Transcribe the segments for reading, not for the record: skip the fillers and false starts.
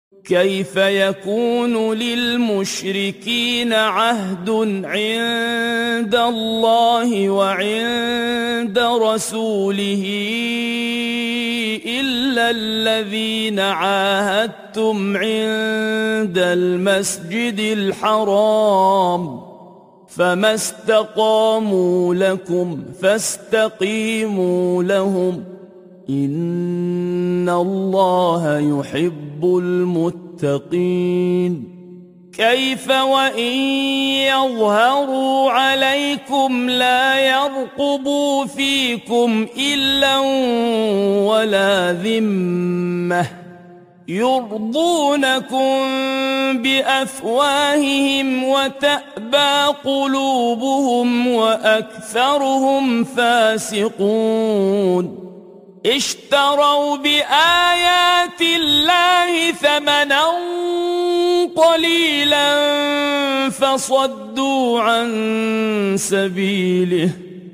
كيف يكون للمشركين عهد عند الله وعند رسوله إلا الذين عاهدتم عند المسجد الحرام فما استقاموا لكم فاستقيموا لهم إن الله يحب المتقين. كيف وإن يظهروا عليكم لا يرقبوا فيكم إلا ولا ذمة يرضونكم بأفواههم وتأبى قلوبهم وأكثرهم فاسقون. اشتروا بآيات الله ثمنا قليلا فصدوا عن سبيله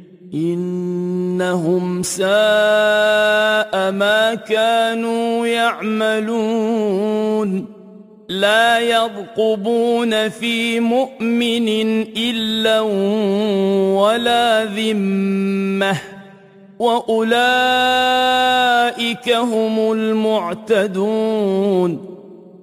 إنهم ساء ما كانوا يعملون. لا يرقبون في مؤمن إلا ولا ذمة وأولئك هم المعتدون.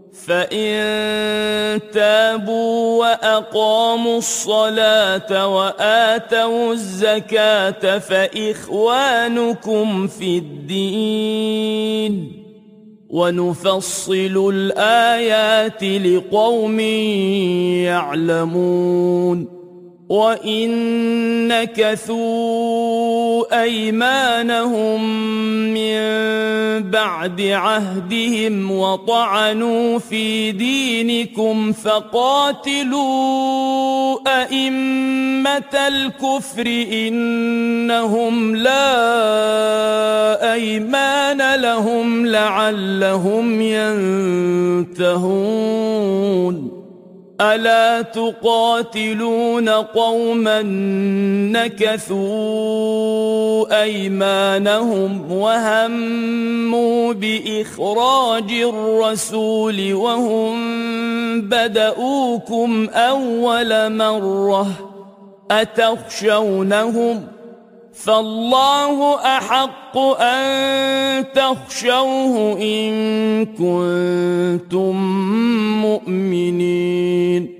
فإن تابوا وأقاموا الصلاة وآتوا الزكاة فإخوانكم في الدين ونفصل الآيات لقوم يعلمون. وإن نكثوا أيمانهم من بعد عهدهم وطعنوا في دينكم فقاتلوا أئمة الكفر إنهم لا أيمان لهم لعلهم ينتهون. ألا تقاتلون قوما نكثوا أيمانهم وهموا بإخراج الرسول وهم بدؤوكم أول مرة أتخشونهم فالله أحق أن تخشوه إن كنتم مؤمنين.